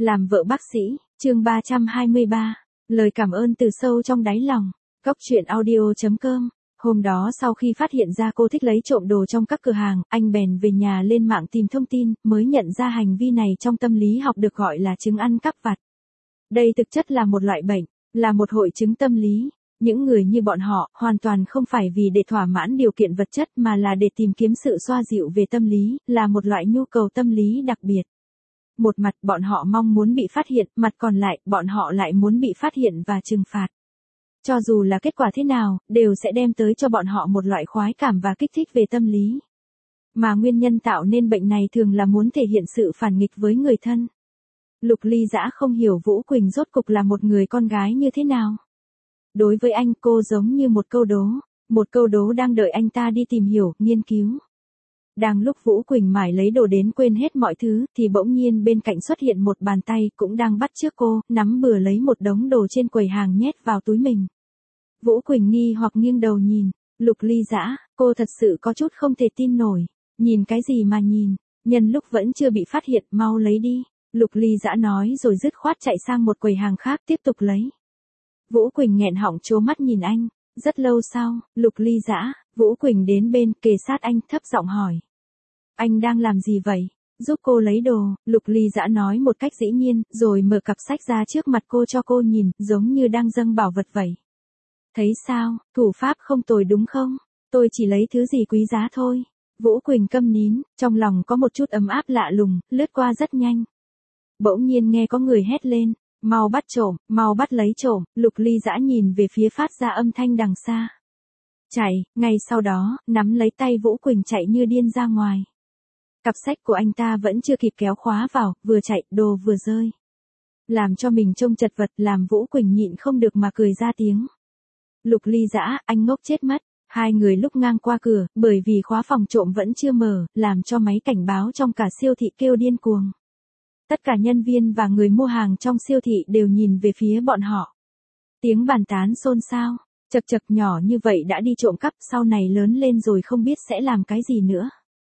Làm vợ bác sĩ, chương 323. Lời cảm ơn từ sâu trong đáy lòng. Cóc truyện audio.com. Hôm đó sau khi phát hiện ra cô thích lấy trộm đồ trong các cửa hàng, anh bèn về nhà lên mạng tìm thông tin, mới nhận ra hành vi này trong tâm lý học được gọi là chứng ăn cắp vặt. Đây thực chất là một loại bệnh, là một hội chứng tâm lý. Những người như bọn họ, hoàn toàn không phải vì để thỏa mãn điều kiện vật chất mà là để tìm kiếm sự xoa dịu về tâm lý, là một loại nhu cầu tâm lý đặc biệt. Một mặt bọn họ mong muốn bị phát hiện, mặt còn lại, bọn họ lại muốn bị phát hiện và trừng phạt. Cho dù là kết quả thế nào, đều sẽ đem tới cho bọn họ một loại khoái cảm và kích thích về tâm lý. Mà nguyên nhân tạo nên bệnh này thường là muốn thể hiện sự phản nghịch với người thân. Lục Ly Dã không hiểu Vũ Quỳnh rốt cục là một người con gái như thế nào. Đối với anh, cô giống như một câu đố đang đợi anh ta đi tìm hiểu, nghiên cứu. Đang lúc Vũ Quỳnh mải lấy đồ đến quên hết mọi thứ, thì bỗng nhiên bên cạnh xuất hiện một bàn tay cũng đang bắt chước cô, nắm bừa lấy một đống đồ trên quầy hàng nhét vào túi mình. Vũ Quỳnh nghi hoặc nghiêng đầu nhìn, Lục Ly Dã, cô thật sự có chút không thể tin nổi. Nhìn cái gì mà nhìn, nhân lúc vẫn chưa bị phát hiện, mau lấy đi. Lục Ly Dã nói rồi dứt khoát chạy sang một quầy hàng khác tiếp tục lấy. Vũ Quỳnh nghẹn họng trố mắt nhìn anh. Rất lâu sau, Lục Ly Dã, Vũ Quỳnh đến bên, kề sát anh, thấp giọng hỏi. Anh đang làm gì vậy? Giúp cô lấy đồ, Lục Ly Dã nói một cách dĩ nhiên, rồi mở cặp sách ra trước mặt cô cho cô nhìn, giống như đang dâng bảo vật vậy. Thấy sao, thủ pháp không tồi đúng không? Tôi chỉ lấy thứ gì quý giá thôi. Vũ Quỳnh câm nín, trong lòng có một chút ấm áp lạ lùng, lướt qua rất nhanh. Bỗng nhiên nghe có người hét lên. Mau bắt trộm, mau bắt lấy trộm. Lục Ly Dã nhìn về phía phát ra âm thanh đằng xa. Chạy, ngay sau đó, nắm lấy tay Vũ Quỳnh chạy như điên ra ngoài. Cặp sách của anh ta vẫn chưa kịp kéo khóa vào, vừa chạy, đồ vừa rơi. Làm cho mình trông chật vật, làm Vũ Quỳnh nhịn không được mà cười ra tiếng. Lục Ly Dã, anh ngốc chết mất. Hai người lúc ngang qua cửa, bởi vì khóa phòng trộm vẫn chưa mở, làm cho máy cảnh báo trong cả siêu thị kêu điên cuồng. Tất cả nhân viên và người mua hàng trong siêu thị đều nhìn về phía bọn họ. Tiếng bàn tán xôn xao, chật chật, nhỏ như vậy đã đi trộm cắp, sau này lớn lên rồi không biết sẽ làm cái gì nữa.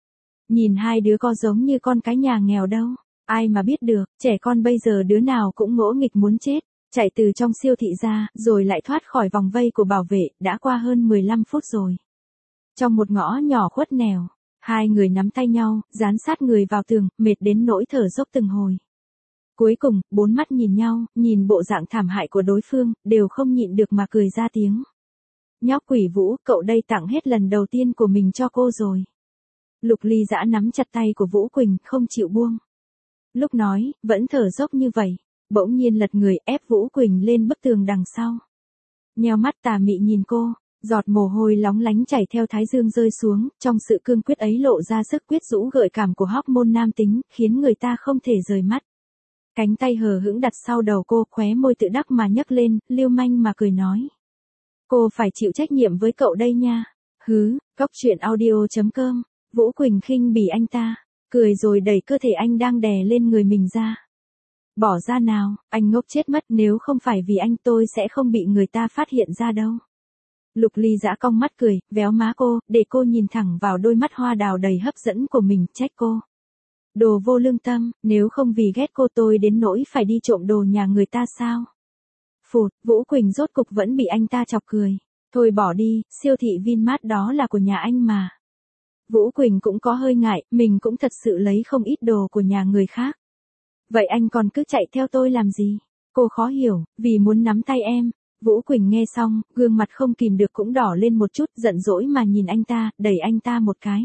Nhìn hai đứa có giống như con cái nhà nghèo đâu, ai mà biết được, trẻ con bây giờ đứa nào cũng ngỗ nghịch muốn chết, chạy từ trong siêu thị ra, rồi lại thoát khỏi vòng vây của bảo vệ, đã qua hơn 15 phút rồi. Trong một ngõ nhỏ khuất nẻo. Hai người nắm tay nhau, dán sát người vào tường, mệt đến nỗi thở dốc từng hồi. Cuối cùng, bốn mắt nhìn nhau, nhìn bộ dạng thảm hại của đối phương, đều không nhịn được mà cười ra tiếng. Nhóc quỷ Vũ, cậu đây tặng hết lần đầu tiên của mình cho cô rồi. Lục Ly Dã nắm chặt tay của Vũ Quỳnh, không chịu buông. Lúc nói, vẫn thở dốc như vậy, bỗng nhiên lật người ép Vũ Quỳnh lên bức tường đằng sau. Nheo mắt tà mị nhìn cô. Giọt mồ hôi lóng lánh chảy theo thái dương rơi xuống, trong sự cương quyết ấy lộ ra sức quyết rũ gợi cảm của hormone nam tính, khiến người ta không thể rời mắt. Cánh tay hờ hững đặt sau đầu cô, khóe môi tự đắc mà nhấc lên, lưu manh mà cười nói. Cô phải chịu trách nhiệm với cậu đây nha. Hứ, cóc truyện audio.com. Vũ Quỳnh khinh bỉ anh ta, cười rồi đẩy cơ thể anh đang đè lên người mình ra. Bỏ ra nào, anh ngốc chết mất, nếu không phải vì anh tôi sẽ không bị người ta phát hiện ra đâu. Lục Ly Dã cong mắt cười, véo má cô, để cô nhìn thẳng vào đôi mắt hoa đào đầy hấp dẫn của mình, trách cô. Đồ vô lương tâm, nếu không vì ghét cô tôi đến nỗi phải đi trộm đồ nhà người ta sao? Phụt, Vũ Quỳnh rốt cục vẫn bị anh ta chọc cười. Thôi bỏ đi, siêu thị Vinmart đó là của nhà anh mà. Vũ Quỳnh cũng có hơi ngại, mình cũng thật sự lấy không ít đồ của nhà người khác. Vậy anh còn cứ chạy theo tôi làm gì? Cô khó hiểu, vì muốn nắm tay em. Vũ Quỳnh nghe xong, gương mặt không kìm được cũng đỏ lên một chút, giận dỗi mà nhìn anh ta, đẩy anh ta một cái.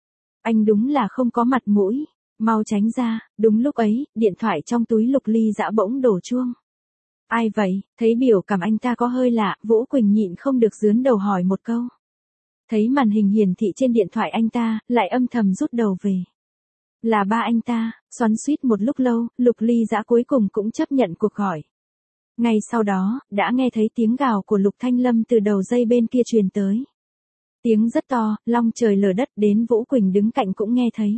Anh đúng là không có mặt mũi, mau tránh ra. Đúng lúc ấy, điện thoại trong túi Lục Ly Dã bỗng đổ chuông. Ai vậy? Thấy biểu cảm anh ta có hơi lạ, Vũ Quỳnh nhịn không được giướn đầu hỏi một câu. Thấy màn hình hiển thị trên điện thoại anh ta, lại âm thầm rút đầu về. Là ba anh ta. Xoắn xuýt một lúc lâu, Lục Ly Dã cuối cùng cũng chấp nhận cuộc gọi. Ngay sau đó, đã nghe thấy tiếng gào của Lục Thanh Lâm từ đầu dây bên kia truyền tới. Tiếng rất to, long trời lở đất, đến Vũ Quỳnh đứng cạnh cũng nghe thấy.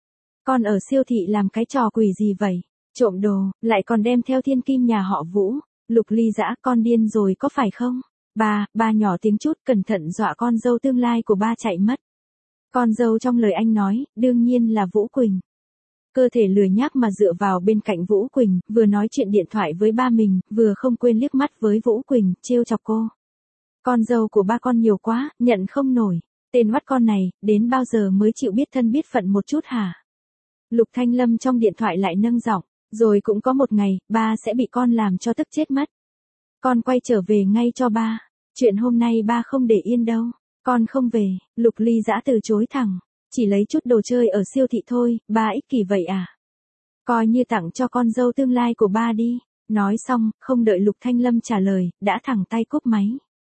Con ở siêu thị làm cái trò quỷ gì vậy? Trộm đồ, lại còn đem theo thiên kim nhà họ Vũ. Lục Ly Dã, con điên rồi có phải không? Ba nhỏ tiếng chút, cẩn thận dọa con dâu tương lai của ba chạy mất. Con dâu trong lời anh nói, đương nhiên là Vũ Quỳnh. cơ thể lười nhác mà dựa vào bên cạnh Vũ Quỳnh, vừa nói chuyện điện thoại với ba mình, vừa không quên liếc mắt với Vũ Quỳnh, trêu chọc cô. Con dâu của ba con nhiều quá, nhận không nổi. Tên oắt con này, đến bao giờ mới chịu biết thân biết phận một chút hả? Lục Thanh Lâm trong điện thoại lại nâng giọng, rồi cũng có một ngày, ba sẽ bị con làm cho tức chết mất. Con quay trở về ngay cho ba. Chuyện hôm nay ba không để yên đâu. Con không về, Lục Ly Dã từ chối thẳng. Chỉ lấy chút đồ chơi ở siêu thị thôi, ba ích kỷ vậy à? Coi như tặng cho con dâu tương lai của ba đi. Nói xong, không đợi Lục Thanh Lâm trả lời, đã thẳng tay cúp máy.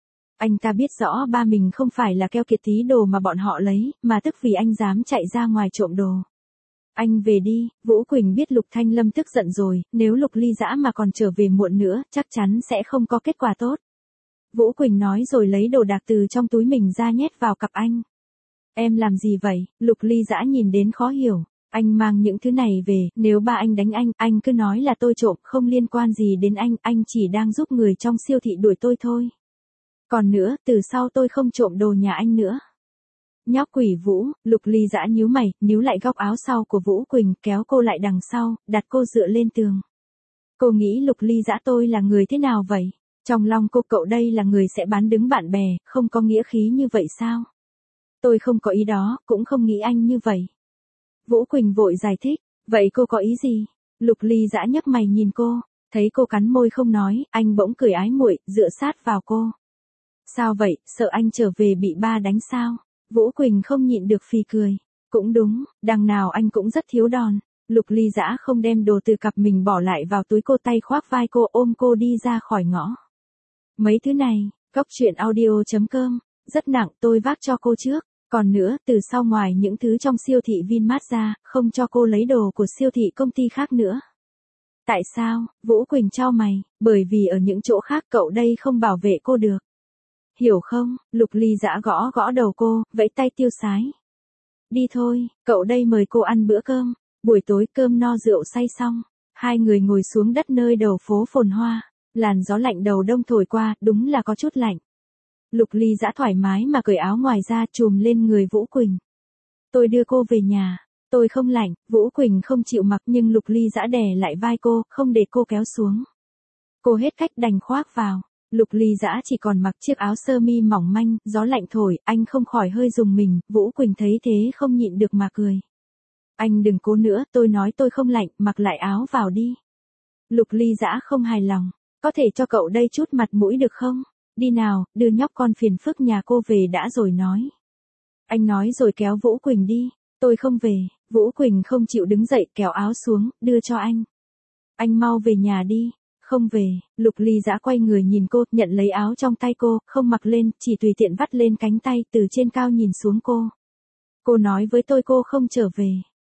Anh ta biết rõ ba mình không phải là keo kiệt tí đồ mà bọn họ lấy, mà tức vì anh dám chạy ra ngoài trộm đồ. Anh về đi, Vũ Quỳnh biết Lục Thanh Lâm tức giận rồi, nếu Lục Ly Dã mà còn trở về muộn nữa, chắc chắn sẽ không có kết quả tốt. Vũ Quỳnh nói rồi lấy đồ đạc từ trong túi mình ra nhét vào cặp anh. Em làm gì vậy? Lục Ly Dã nhìn đến khó hiểu. Anh mang những thứ này về, nếu ba anh đánh anh cứ nói là tôi trộm, không liên quan gì đến anh chỉ đang giúp người trong siêu thị đuổi tôi thôi. Còn nữa, từ sau tôi không trộm đồ nhà anh nữa. Nhóc quỷ Vũ, Lục Ly Dã nhíu mày, níu lại góc áo sau của Vũ Quỳnh, kéo cô lại đằng sau, đặt cô dựa lên tường. Cô nghĩ Lục Ly Dã tôi là người thế nào vậy? Trong lòng cô cậu đây là người sẽ bán đứng bạn bè, không có nghĩa khí như vậy sao? Tôi không có ý đó, cũng không nghĩ anh như vậy. Vũ Quỳnh vội giải thích, vậy cô có ý gì? Lục Ly Dã nhấc mày nhìn cô, thấy cô cắn môi không nói, anh bỗng cười ái muội, dựa sát vào cô. Sao vậy, sợ anh trở về bị ba đánh sao? Vũ Quỳnh không nhịn được phì cười. Cũng đúng, đằng nào anh cũng rất thiếu đòn. Lục Ly Dã không đem đồ từ cặp mình bỏ lại vào túi cô, tay khoác vai cô, ôm cô đi ra khỏi ngõ. Mấy thứ này, Cóc Truyện Audio.com, rất nặng, tôi vác cho cô trước. Còn nữa, từ sau ngoài những thứ trong siêu thị Vinmart ra, không cho cô lấy đồ của siêu thị công ty khác nữa. Tại sao? Vũ Quỳnh chau mày, bởi vì ở những chỗ khác cậu đây không bảo vệ cô được. Hiểu không? Lục Ly Dã gõ gõ đầu cô, vẫy tay tiêu sái. Đi thôi, cậu đây mời cô ăn bữa cơm. Buổi tối cơm no rượu say xong, hai người ngồi xuống đất nơi đầu phố phồn hoa. Làn gió lạnh đầu đông thổi qua, đúng là có chút lạnh. Lục Ly Dã thoải mái mà cởi áo ngoài ra trùm lên người Vũ Quỳnh. Tôi đưa cô về nhà. Tôi không lạnh. Vũ Quỳnh không chịu mặc nhưng Lục Ly Dã đè lại vai cô, không để cô kéo xuống. Cô hết cách đành khoác vào. Lục Ly Dã chỉ còn mặc chiếc áo sơ mi mỏng manh, gió lạnh thổi, anh không khỏi hơi rùng mình, Vũ Quỳnh thấy thế không nhịn được mà cười. Anh đừng cố nữa, tôi nói tôi không lạnh, mặc lại áo vào đi. Lục Ly Dã không hài lòng, có thể cho cậu đây chút mặt mũi được không? Đi nào, đưa nhóc con phiền phức nhà cô về đã rồi nói. Anh nói rồi kéo Vũ Quỳnh đi, tôi không về. Vũ Quỳnh không chịu đứng dậy, kéo áo xuống, đưa cho anh. Anh mau về nhà đi. Không về. Lục Ly Dã quay người nhìn cô, nhận lấy áo trong tay cô, không mặc lên, chỉ tùy tiện vắt lên cánh tay, từ trên cao nhìn xuống cô. Cô nói với tôi cô không trở về.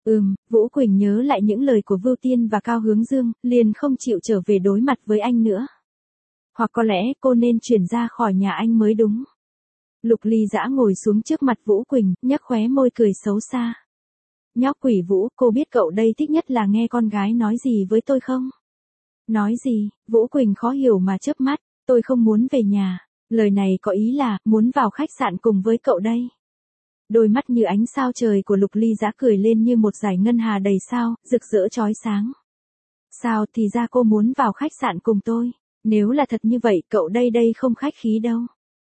Vũ Quỳnh nhớ lại những lời của Vưu Tiên và Cao Hướng Dương, liền không chịu trở về đối mặt với anh nữa. Hoặc có lẽ cô nên chuyển ra khỏi nhà anh mới đúng. Lục Ly Dã ngồi xuống trước mặt Vũ Quỳnh, nhếch khóe môi cười xấu xa. Nhóc quỷ Vũ, cô biết cậu đây thích nhất là nghe con gái nói gì với tôi không? Nói gì? Vũ Quỳnh khó hiểu mà chớp mắt, tôi không muốn về nhà. Lời này có ý là, muốn vào khách sạn cùng với cậu đây. Đôi mắt như ánh sao trời của Lục Ly Dã cười lên như một dải ngân hà đầy sao, rực rỡ chói sáng. Sao thì ra cô muốn vào khách sạn cùng tôi? Nếu là thật như vậy, cậu đây không khách khí đâu.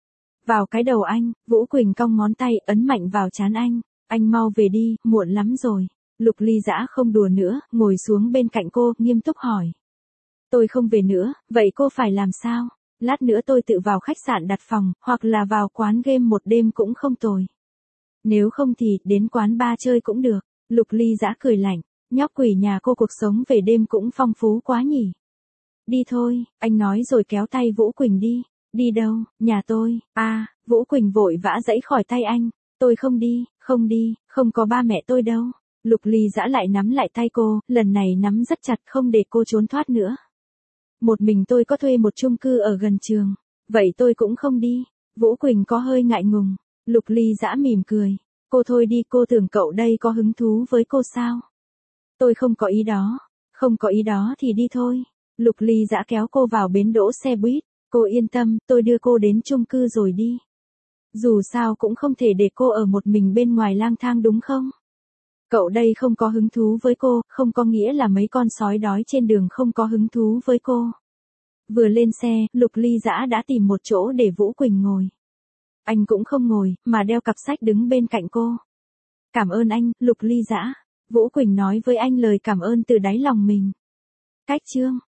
Vào cái đầu anh, Vũ Quỳnh cong ngón tay, ấn mạnh vào trán anh. Anh mau về đi, muộn lắm rồi. Lục Ly Dã không đùa nữa, ngồi xuống bên cạnh cô, nghiêm túc hỏi. Tôi không về nữa, vậy cô phải làm sao? Lát nữa tôi tự vào khách sạn đặt phòng, hoặc là vào quán game một đêm cũng không tồi. Nếu không thì, đến quán bar chơi cũng được. Lục Ly Dã cười lạnh, nhóc quỷ nhà cô cuộc sống về đêm cũng phong phú quá nhỉ. Đi thôi, anh nói rồi kéo tay Vũ Quỳnh đi. Đi đâu? Nhà tôi. Vũ Quỳnh vội vã giãy khỏi tay anh. Tôi không đi, không có ba mẹ tôi đâu. Lục Ly Dã lại nắm lại tay cô, lần này nắm rất chặt không để cô trốn thoát nữa. Một mình tôi có thuê một chung cư ở gần trường. Vậy tôi cũng không đi. Vũ Quỳnh có hơi ngại ngùng. Lục Ly Dã mỉm cười. Cô thôi đi, cô tưởng cậu đây có hứng thú với cô sao? Tôi không có ý đó. Không có ý đó thì đi thôi. Lục Ly Dã kéo cô vào bến đỗ xe buýt. Cô yên tâm, tôi đưa cô đến chung cư rồi đi. Dù sao cũng không thể để cô ở một mình bên ngoài lang thang đúng không? Cậu đây không có hứng thú với cô, không có nghĩa là mấy con sói đói trên đường không có hứng thú với cô. Vừa lên xe, Lục Ly Dã đã tìm một chỗ để Vũ Quỳnh ngồi. Anh cũng không ngồi, mà đeo cặp sách đứng bên cạnh cô. Cảm ơn anh, Lục Ly Dã. Vũ Quỳnh nói với anh lời cảm ơn từ đáy lòng mình. Cách chương